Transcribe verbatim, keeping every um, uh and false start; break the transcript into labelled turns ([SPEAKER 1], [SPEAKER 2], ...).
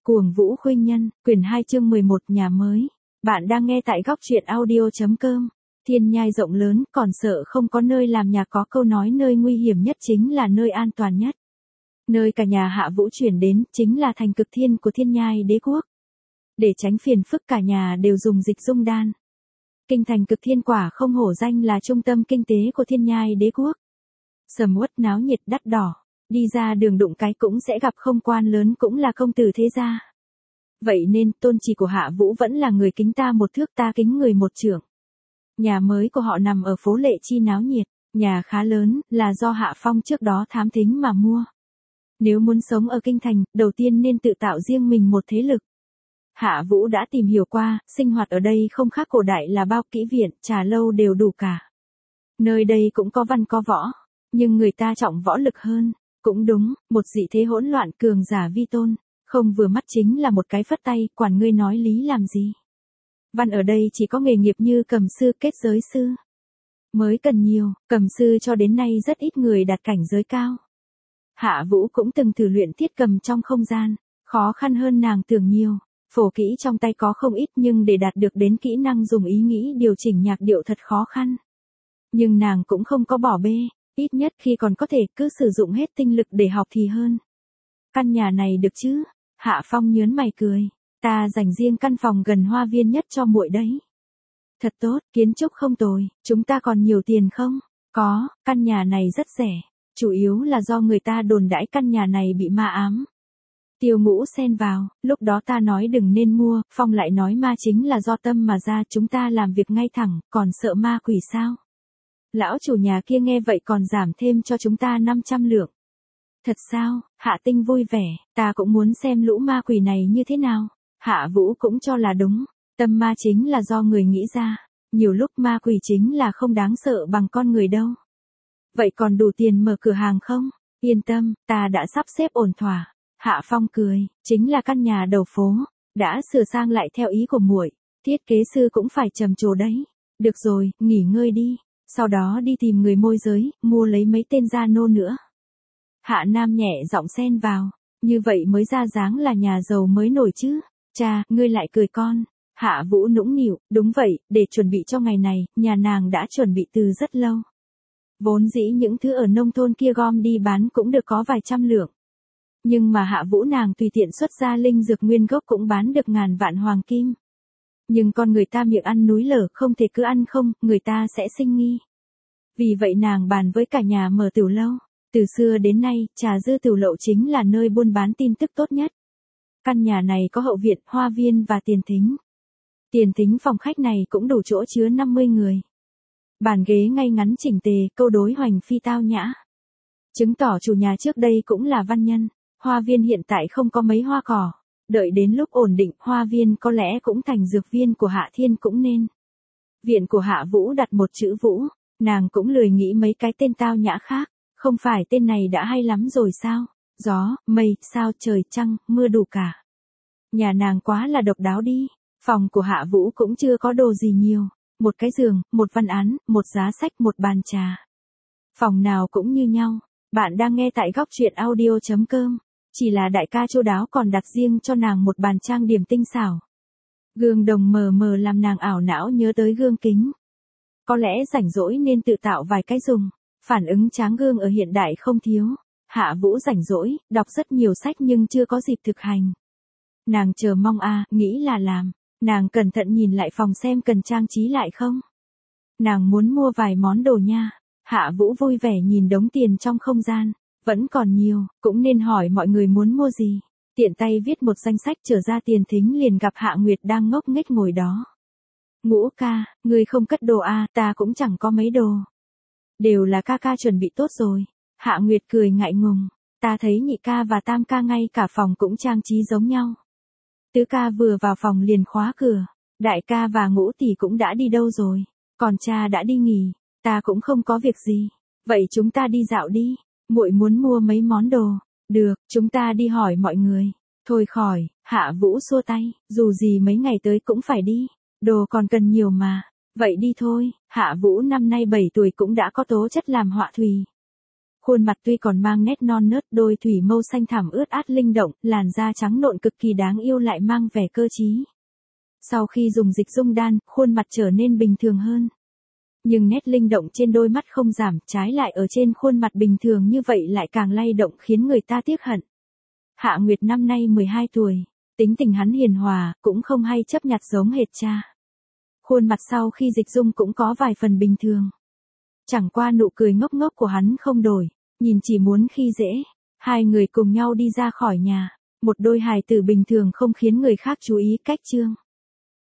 [SPEAKER 1] Cuồng Vũ Khuynh Nhân, quyển hai chương mười một nhà mới. Bạn đang nghe tại góc truyện audio.com. Thiên nhai rộng lớn, còn sợ không có nơi làm nhà, có câu nói nơi nguy hiểm nhất chính là nơi an toàn nhất. Nơi cả nhà Hạ Vũ chuyển đến chính là thành Cực Thiên của Thiên Nhai Đế quốc. Để tránh phiền phức cả nhà đều dùng dịch dung đan. Kinh thành Cực Thiên quả không hổ danh là trung tâm kinh tế của Thiên Nhai Đế quốc. Sầm uất náo nhiệt đắt đỏ. Đi ra đường đụng cái cũng sẽ gặp không quan lớn cũng là công tử thế gia. Vậy nên tôn chỉ của Hạ Vũ vẫn là người kính ta một thước ta kính người một trượng. Nhà mới của họ nằm ở phố Lệ Chi náo nhiệt, nhà khá lớn, là do Hạ Phong trước đó thám thính mà mua. Nếu muốn sống ở kinh thành, đầu tiên nên tự tạo riêng mình một thế lực. Hạ Vũ đã tìm hiểu qua, sinh hoạt ở đây không khác cổ đại là bao kỹ viện, trà lâu đều đủ cả. Nơi đây cũng có văn có võ, nhưng người ta trọng võ lực hơn. Cũng đúng, một dị thế hỗn loạn cường giả vi tôn, không vừa mắt chính là một cái phất tay, quản ngươi nói lý làm gì. Văn ở đây chỉ có nghề nghiệp như cầm sư kết giới sư. Mới cần nhiều, cầm sư cho đến nay rất ít người đạt cảnh giới cao. Hạ Vũ cũng từng thử luyện thiết cầm trong không gian, khó khăn hơn nàng tưởng nhiều, phổ kỹ trong tay có không ít nhưng để đạt được đến kỹ năng dùng ý nghĩ điều chỉnh nhạc điệu thật khó khăn. Nhưng nàng cũng không có bỏ bê. Ít nhất khi còn có thể cứ sử dụng hết tinh lực để học thì hơn. Căn nhà này được chứ? Hạ Phong nhớn mày cười. Ta dành riêng căn phòng gần hoa viên nhất cho muội đấy. Thật tốt, kiến trúc không tồi. Chúng ta còn nhiều tiền không? Có, căn nhà này rất rẻ. Chủ yếu là do người ta đồn đãi căn nhà này bị ma ám. Tiêu Ngũ xen vào, lúc đó ta nói đừng nên mua, Phong lại nói ma chính là do tâm mà ra, chúng ta làm việc ngay thẳng, còn sợ ma quỷ sao? Lão chủ nhà kia nghe vậy còn giảm thêm cho chúng ta năm trăm lượng. Thật sao? Hạ Tinh vui vẻ, ta cũng muốn xem lũ ma quỷ này như thế nào. Hạ Vũ cũng cho là đúng, tâm ma chính là do người nghĩ ra, nhiều lúc ma quỷ chính là không đáng sợ bằng con người đâu. Vậy còn đủ tiền mở cửa hàng không? Yên tâm, ta đã sắp xếp ổn thỏa. Hạ Phong cười, chính là căn nhà đầu phố, đã sửa sang lại theo ý của muội, thiết kế sư cũng phải trầm trồ đấy. Được rồi, nghỉ ngơi đi. Sau đó đi tìm người môi giới, mua lấy mấy tên gia nô nữa. Hạ Nam nhẹ giọng xen vào, như vậy mới ra dáng là nhà giàu mới nổi chứ. Cha, ngươi lại cười con. Hạ Vũ nũng nịu, đúng vậy, để chuẩn bị cho ngày này, nhà nàng đã chuẩn bị từ rất lâu. Vốn dĩ những thứ ở nông thôn kia gom đi bán cũng được có vài trăm lượng. Nhưng mà Hạ Vũ nàng tùy tiện xuất ra linh dược nguyên gốc cũng bán được ngàn vạn hoàng kim. Nhưng con người ta miệng ăn núi lở không thể cứ ăn không, người ta sẽ sinh nghi. Vì vậy nàng bàn với cả nhà mở tiểu lâu. Từ xưa đến nay, trà dư tiểu lậu chính là nơi buôn bán tin tức tốt nhất. Căn nhà này có hậu viện, hoa viên và tiền thính. Tiền thính phòng khách này cũng đủ chỗ chứa năm mươi người. Bàn ghế ngay ngắn chỉnh tề, câu đối hoành phi tao nhã. Chứng tỏ chủ nhà trước đây cũng là văn nhân. Hoa viên hiện tại không có mấy hoa cỏ. Đợi đến lúc ổn định, hoa viên có lẽ cũng thành dược viên của Hạ Thiên cũng nên. Viện của Hạ Vũ đặt một chữ Vũ, nàng cũng lười nghĩ mấy cái tên tao nhã khác, không phải tên này đã hay lắm rồi sao? Gió, mây, sao, trời, trăng, mưa đủ cả. Nhà nàng quá là độc đáo đi, phòng của Hạ Vũ cũng chưa có đồ gì nhiều, một cái giường, một văn án, một giá sách, một bàn trà. Phòng nào cũng như nhau, bạn đang nghe tại góc truyện audio.com. Chỉ là đại ca chu đáo còn đặt riêng cho nàng một bàn trang điểm tinh xảo. Gương đồng mờ mờ làm nàng ảo não nhớ tới gương kính. Có lẽ rảnh rỗi nên tự tạo vài cái dùng. Phản ứng tráng gương ở hiện đại không thiếu. Hạ Vũ rảnh rỗi, đọc rất nhiều sách nhưng chưa có dịp thực hành. Nàng chờ mong a, à, nghĩ là làm. Nàng cẩn thận nhìn lại phòng xem cần trang trí lại không. Nàng muốn mua vài món đồ nha. Hạ Vũ vui vẻ nhìn đống tiền trong không gian. Vẫn còn nhiều, cũng nên hỏi mọi người muốn mua gì. Tiện tay viết một danh sách trở ra tiền thính liền gặp Hạ Nguyệt đang ngốc nghếch ngồi đó. Ngũ ca, ngươi không cất đồ à, ta cũng chẳng có mấy đồ. Đều là ca ca chuẩn bị tốt rồi. Hạ Nguyệt cười ngại ngùng. Ta thấy nhị ca và tam ca ngay cả phòng cũng trang trí giống nhau. Tứ ca vừa vào phòng liền khóa cửa. Đại ca và ngũ tỷ cũng đã đi đâu rồi. Còn cha đã đi nghỉ. Ta cũng không có việc gì. Vậy chúng ta đi dạo đi. Muội muốn mua mấy món đồ. Được, chúng ta đi hỏi mọi người. Thôi khỏi, Hạ Vũ xua tay, dù gì mấy ngày tới cũng phải đi. Đồ còn cần nhiều mà. Vậy đi thôi, Hạ Vũ năm nay bảy tuổi cũng đã có tố chất làm họa thùy. Khuôn mặt tuy còn mang nét non nớt, đôi thủy mâu xanh thẳm ướt át linh động, làn da trắng nộn cực kỳ đáng yêu lại mang vẻ cơ trí. Sau khi dùng dịch dung đan, khuôn mặt trở nên bình thường hơn. Nhưng nét linh động trên đôi mắt không giảm, trái lại ở trên khuôn mặt bình thường như vậy lại càng lay động khiến người ta tiếc hận. Hạ Nguyệt năm nay mười hai tuổi, tính tình hắn hiền hòa, cũng không hay chấp nhặt giống hệt cha. Khuôn mặt sau khi dịch dung cũng có vài phần bình thường. Chẳng qua nụ cười ngốc ngốc của hắn không đổi, nhìn chỉ muốn khi dễ. Hai người cùng nhau đi ra khỏi nhà, một đôi hài tử bình thường không khiến người khác chú ý cách chương.